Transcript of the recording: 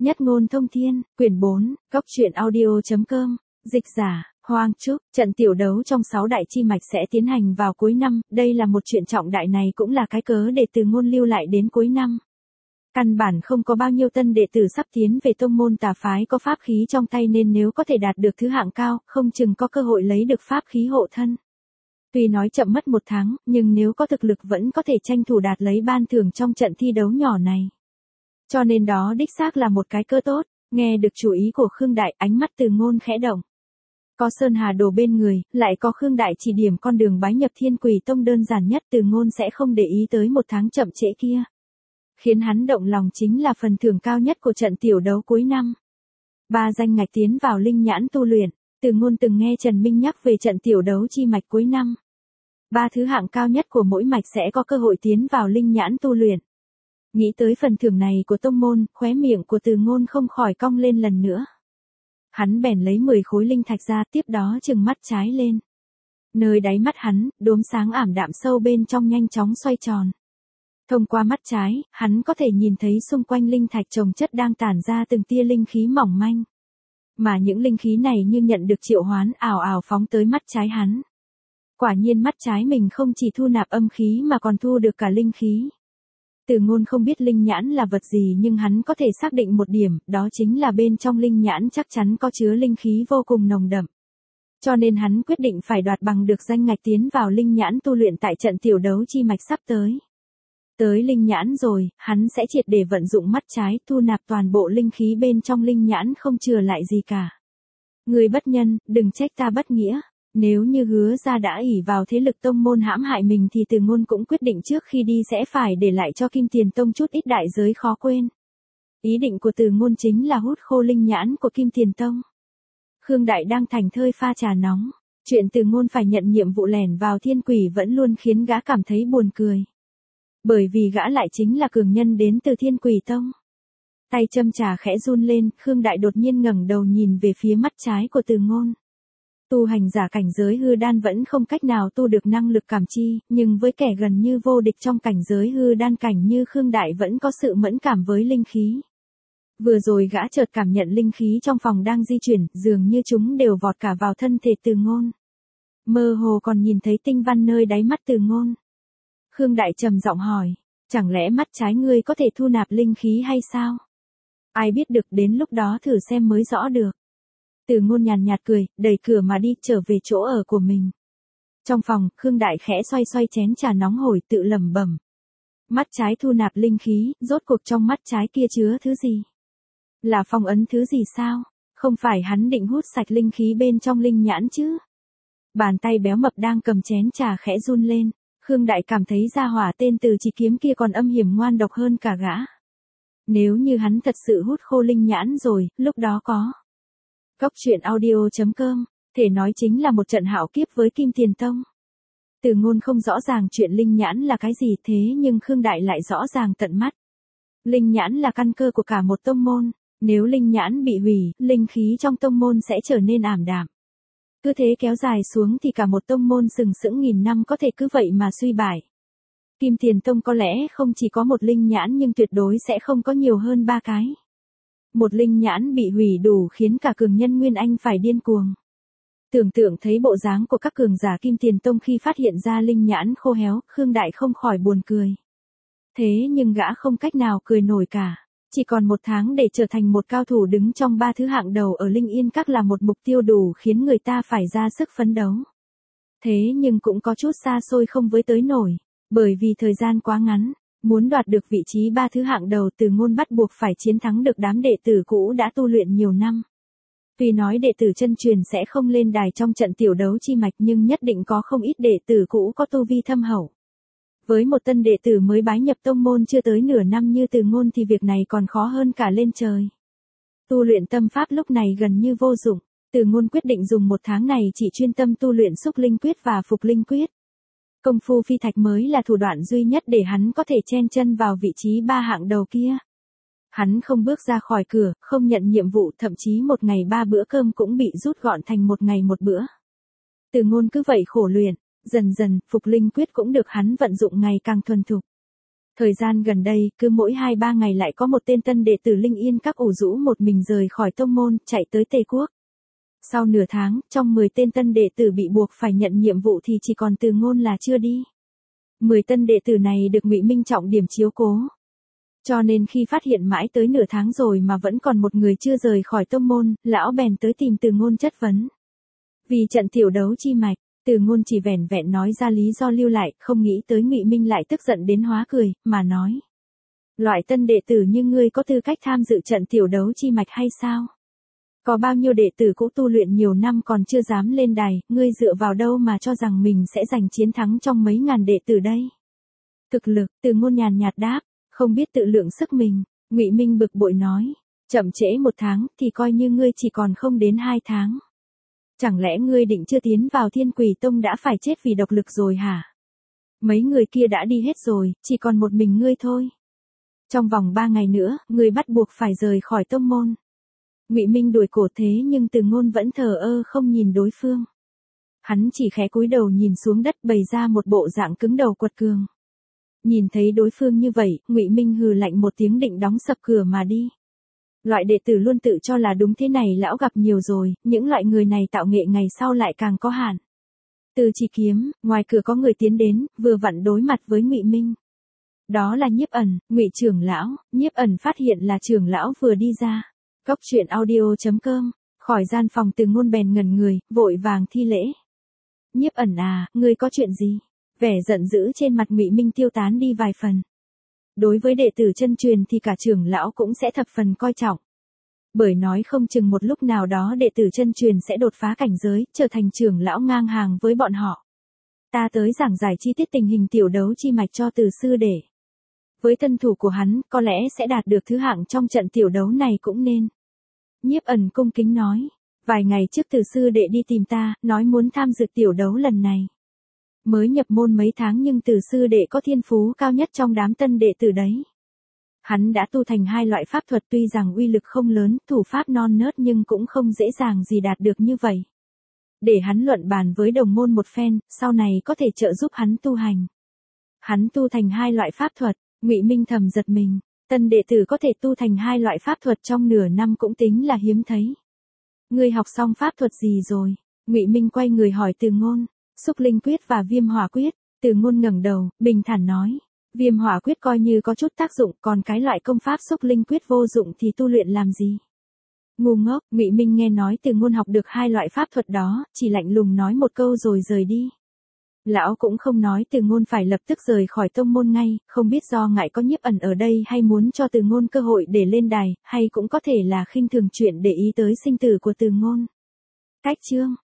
Nhất ngôn thông thiên, quyển 4, góc truyện audio.com, dịch giả, Hoang Trúc, trận tiểu đấu trong 6 đại chi mạch sẽ tiến hành vào cuối năm, đây là một chuyện trọng đại này cũng là cái cớ để Từ Ngôn lưu lại đến cuối năm. Căn bản không có bao nhiêu tân đệ tử sắp tiến về tông môn tà phái có pháp khí trong tay nên nếu có thể đạt được thứ hạng cao, không chừng có cơ hội lấy được pháp khí hộ thân. Tuy nói chậm mất 1 tháng, nhưng nếu có thực lực vẫn có thể tranh thủ đạt lấy ban thưởng trong trận thi đấu nhỏ này. Cho nên đó đích xác là một cái cơ tốt, nghe được chủ ý của Khương Đại, ánh mắt Từ Ngôn khẽ động. Có Sơn Hà Đồ bên người, lại có Khương Đại chỉ điểm con đường bái nhập Thiên Quỷ Tông đơn giản nhất, Từ Ngôn sẽ không để ý tới 1 tháng chậm trễ kia. Khiến hắn động lòng chính là phần thưởng cao nhất của trận tiểu đấu cuối năm. 3 danh ngạch tiến vào linh nhãn tu luyện, Từ Ngôn từng nghe Trần Minh nhắc về trận tiểu đấu chi mạch cuối năm. 3 thứ hạng cao nhất của mỗi mạch sẽ có cơ hội tiến vào linh nhãn tu luyện. Nghĩ tới phần thưởng này của tông môn, khóe miệng của Từ Ngôn không khỏi cong lên lần nữa. Hắn bèn lấy 10 khối linh thạch ra, tiếp đó trừng mắt trái lên. Nơi đáy mắt hắn, đốm sáng ảm đạm sâu bên trong nhanh chóng xoay tròn. Thông qua mắt trái, hắn có thể nhìn thấy xung quanh linh thạch chồng chất đang tản ra từng tia linh khí mỏng manh. Mà những linh khí này như nhận được triệu hoán ảo ảo phóng tới mắt trái hắn. Quả nhiên mắt trái mình không chỉ thu nạp âm khí mà còn thu được cả linh khí. Từ Ngôn không biết linh nhãn là vật gì nhưng hắn có thể xác định một điểm, đó chính là bên trong linh nhãn chắc chắn có chứa linh khí vô cùng nồng đậm. Cho nên hắn quyết định phải đoạt bằng được danh ngạch tiến vào linh nhãn tu luyện tại trận tiểu đấu chi mạch sắp tới. Tới linh nhãn rồi, hắn sẽ triệt để vận dụng mắt trái thu nạp toàn bộ linh khí bên trong linh nhãn không chừa lại gì cả. Người bất nhân, đừng trách ta bất nghĩa. Nếu như Hứa Gia đã ỷ vào thế lực tông môn hãm hại mình thì Từ Ngôn cũng quyết định trước khi đi sẽ phải để lại cho Kim Tiền Tông chút ít đại giới khó quên. Ý định của Từ Ngôn chính là hút khô linh nhãn của Kim Tiền Tông. Khương Đại đang thành thơi pha trà nóng, chuyện Từ Ngôn phải nhận nhiệm vụ lẻn vào Thiên Quỷ vẫn luôn khiến gã cảm thấy buồn cười. Bởi vì gã lại chính là cường nhân đến từ Thiên Quỷ Tông. Tay châm trà khẽ run lên, Khương Đại đột nhiên ngẩng đầu nhìn về phía mắt trái của Từ Ngôn. Tu hành giả cảnh giới hư đan vẫn không cách nào tu được năng lực cảm chi, nhưng với kẻ gần như vô địch trong cảnh giới hư đan cảnh như Khương Đại vẫn có sự mẫn cảm với linh khí. Vừa rồi gã chợt cảm nhận linh khí trong phòng đang di chuyển, dường như chúng đều vọt cả vào thân thể Từ Ngôn. Mơ hồ còn nhìn thấy tinh văn nơi đáy mắt Từ Ngôn. Khương Đại trầm giọng hỏi, chẳng lẽ mắt trái ngươi có thể thu nạp linh khí hay sao? Ai biết được, đến lúc đó thử xem mới rõ được. Từ Ngôn nhàn nhạt cười, đẩy cửa mà đi trở về chỗ ở của mình. Trong phòng, Khương Đại khẽ xoay xoay chén trà nóng hổi tự lẩm bẩm. Mắt trái thu nạp linh khí, rốt cuộc trong mắt trái kia chứa thứ gì? Là phong ấn thứ gì sao? Không phải hắn định hút sạch linh khí bên trong linh nhãn chứ? Bàn tay béo mập đang cầm chén trà khẽ run lên. Khương Đại cảm thấy gia hỏa tên Từ Chỉ Kiếm kia còn âm hiểm ngoan độc hơn cả gã. Nếu như hắn thật sự hút khô linh nhãn rồi, lúc đó có. Góc truyện audio.com, thể nói chính là một trận hạo kiếp với Kim Tiền Tông. Từ Ngôn không rõ ràng chuyện linh nhãn là cái gì thế nhưng Khương Đại lại rõ ràng tận mắt. Linh nhãn là căn cơ của cả một tông môn, nếu linh nhãn bị hủy, linh khí trong tông môn sẽ trở nên ảm đạm. Cứ thế kéo dài xuống thì cả một tông môn sừng sững nghìn năm có thể cứ vậy mà suy bại. Kim Tiền Tông có lẽ không chỉ có một linh nhãn nhưng tuyệt đối sẽ không có nhiều hơn 3 cái. Một linh nhãn bị hủy đủ khiến cả cường nhân Nguyên Anh phải điên cuồng. Tưởng tượng thấy bộ dáng của các cường giả Kim Tiền Tông khi phát hiện ra linh nhãn khô héo, Khương Đại không khỏi buồn cười. Thế nhưng gã không cách nào cười nổi cả. Chỉ còn 1 tháng để trở thành một cao thủ đứng trong 3 thứ hạng đầu ở Linh Yên Các là một mục tiêu đủ khiến người ta phải ra sức phấn đấu. Thế nhưng cũng có chút xa xôi không với tới nổi, bởi vì thời gian quá ngắn, muốn đoạt được vị trí 3 thứ hạng đầu Từ Ngôn bắt buộc phải chiến thắng được đám đệ tử cũ đã tu luyện nhiều năm. Tuy nói đệ tử chân truyền sẽ không lên đài trong trận tiểu đấu chi mạch nhưng nhất định có không ít đệ tử cũ có tu vi thâm hậu. Với một tân đệ tử mới bái nhập tông môn chưa tới nửa năm như Từ Ngôn thì việc này còn khó hơn cả lên trời. Tu luyện tâm pháp lúc này gần như vô dụng, Từ Ngôn quyết định dùng 1 tháng này chỉ chuyên tâm tu luyện xúc linh quyết và phục linh quyết. Công phu phi thạch mới là thủ đoạn duy nhất để hắn có thể chen chân vào vị trí 3 hạng đầu kia. Hắn không bước ra khỏi cửa, không nhận nhiệm vụ, thậm chí một ngày 3 bữa cơm cũng bị rút gọn thành một ngày 1 bữa. Từ Ngôn cứ vậy khổ luyện. Dần dần, phục linh quyết cũng được hắn vận dụng ngày càng thuần thục. Thời gian gần đây, cứ mỗi 2-3 ngày lại có một tên tân đệ tử Linh Yên Các ủ rũ một mình rời khỏi tông môn, chạy tới Tề Quốc. Sau nửa tháng, trong 10 tên tân đệ tử bị buộc phải nhận nhiệm vụ thì chỉ còn Từ Ngôn là chưa đi. 10 tân đệ tử này được Ngụy Minh trọng điểm chiếu cố. Cho nên khi phát hiện mãi tới nửa tháng rồi mà vẫn còn một người chưa rời khỏi tông môn, lão bèn tới tìm Từ Ngôn chất vấn. Vì trận tiểu đấu chi mạch, Từ Ngôn chỉ vẻn vẹn nói ra lý do lưu lại, không nghĩ tới Ngụy Minh lại tức giận đến hóa cười, mà nói. Loại tân đệ tử như ngươi có tư cách tham dự trận tiểu đấu chi mạch hay sao? Có bao nhiêu đệ tử cũ tu luyện nhiều năm còn chưa dám lên đài, ngươi dựa vào đâu mà cho rằng mình sẽ giành chiến thắng trong mấy ngàn đệ tử đây? Thực lực, Từ Ngôn nhàn nhạt đáp, không biết tự lượng sức mình. Ngụy Minh bực bội nói, chậm trễ 1 tháng thì coi như ngươi chỉ còn không đến 2 tháng. Chẳng lẽ ngươi định chưa tiến vào Thiên Quỷ Tông đã phải chết vì độc lực rồi hả? Mấy người kia đã đi hết rồi, chỉ còn một mình ngươi thôi. Trong vòng 3 ngày nữa, ngươi bắt buộc phải rời khỏi tông môn. Ngụy Minh đuổi cổ thế nhưng Từ Ngôn vẫn thờ ơ không nhìn đối phương. Hắn chỉ khẽ cúi đầu nhìn xuống đất bày ra một bộ dạng cứng đầu quật cường. Nhìn thấy đối phương như vậy, Ngụy Minh hừ lạnh một tiếng định đóng sập cửa mà đi. Loại đệ tử luôn tự cho là đúng thế này lão gặp nhiều rồi, những loại người này tạo nghệ ngày sau lại càng có hạn. Từ Chỉ Kiếm, ngoài cửa có người tiến đến, vừa vặn đối mặt với Ngụy Minh. Đó là Nhiếp Ẩn, Ngụy trưởng lão. Nhiếp Ẩn phát hiện là trưởng lão vừa đi ra. Cốc truyện audio.com, khỏi gian phòng Từ Ngôn bèn ngẩn người, vội vàng thi lễ. Nhiếp Ẩn à, ngươi có chuyện gì? Vẻ giận dữ trên mặt Ngụy Minh tiêu tán đi vài phần. Đối với đệ tử chân truyền thì cả trưởng lão cũng sẽ thập phần coi trọng. Bởi nói không chừng một lúc nào đó đệ tử chân truyền sẽ đột phá cảnh giới, trở thành trưởng lão ngang hàng với bọn họ. Ta tới giảng giải chi tiết tình hình tiểu đấu chi mạch cho Từ sư đệ. Với thân thủ của hắn, có lẽ sẽ đạt được thứ hạng trong trận tiểu đấu này cũng nên. Nhiếp Ẩn cung kính nói, vài ngày trước Từ sư đệ đi tìm ta, nói muốn tham dự tiểu đấu lần này. Mới nhập môn mấy tháng nhưng Từ sư đệ có thiên phú cao nhất trong đám tân đệ tử đấy. Hắn đã tu thành 2 loại pháp thuật tuy rằng uy lực không lớn, thủ pháp non nớt nhưng cũng không dễ dàng gì đạt được như vậy. Để hắn luận bàn với đồng môn một phen, sau này có thể trợ giúp hắn tu hành. Hắn tu thành 2 loại pháp thuật, Ngụy Minh thầm giật mình, tân đệ tử có thể tu thành 2 loại pháp thuật trong nửa năm cũng tính là hiếm thấy. Ngươi học xong pháp thuật gì rồi? Ngụy Minh quay người hỏi Từ Ngôn. Xúc Linh Quyết và Viêm Hỏa Quyết. Từ Ngôn ngẩng đầu, bình thản nói, Viêm Hỏa Quyết coi như có chút tác dụng, còn cái loại công pháp Xúc Linh Quyết vô dụng thì tu luyện làm gì? Ngu ngốc. Ngụy Minh nghe nói Từ Ngôn học được 2 loại pháp thuật đó, chỉ lạnh lùng nói một câu rồi rời đi. Lão cũng không nói Từ Ngôn phải lập tức rời khỏi tông môn ngay, không biết do ngại có Nhiếp Ẩn ở đây hay muốn cho Từ Ngôn cơ hội để lên đài, hay cũng có thể là khinh thường chuyện để ý tới sinh tử của Từ Ngôn. Cách chương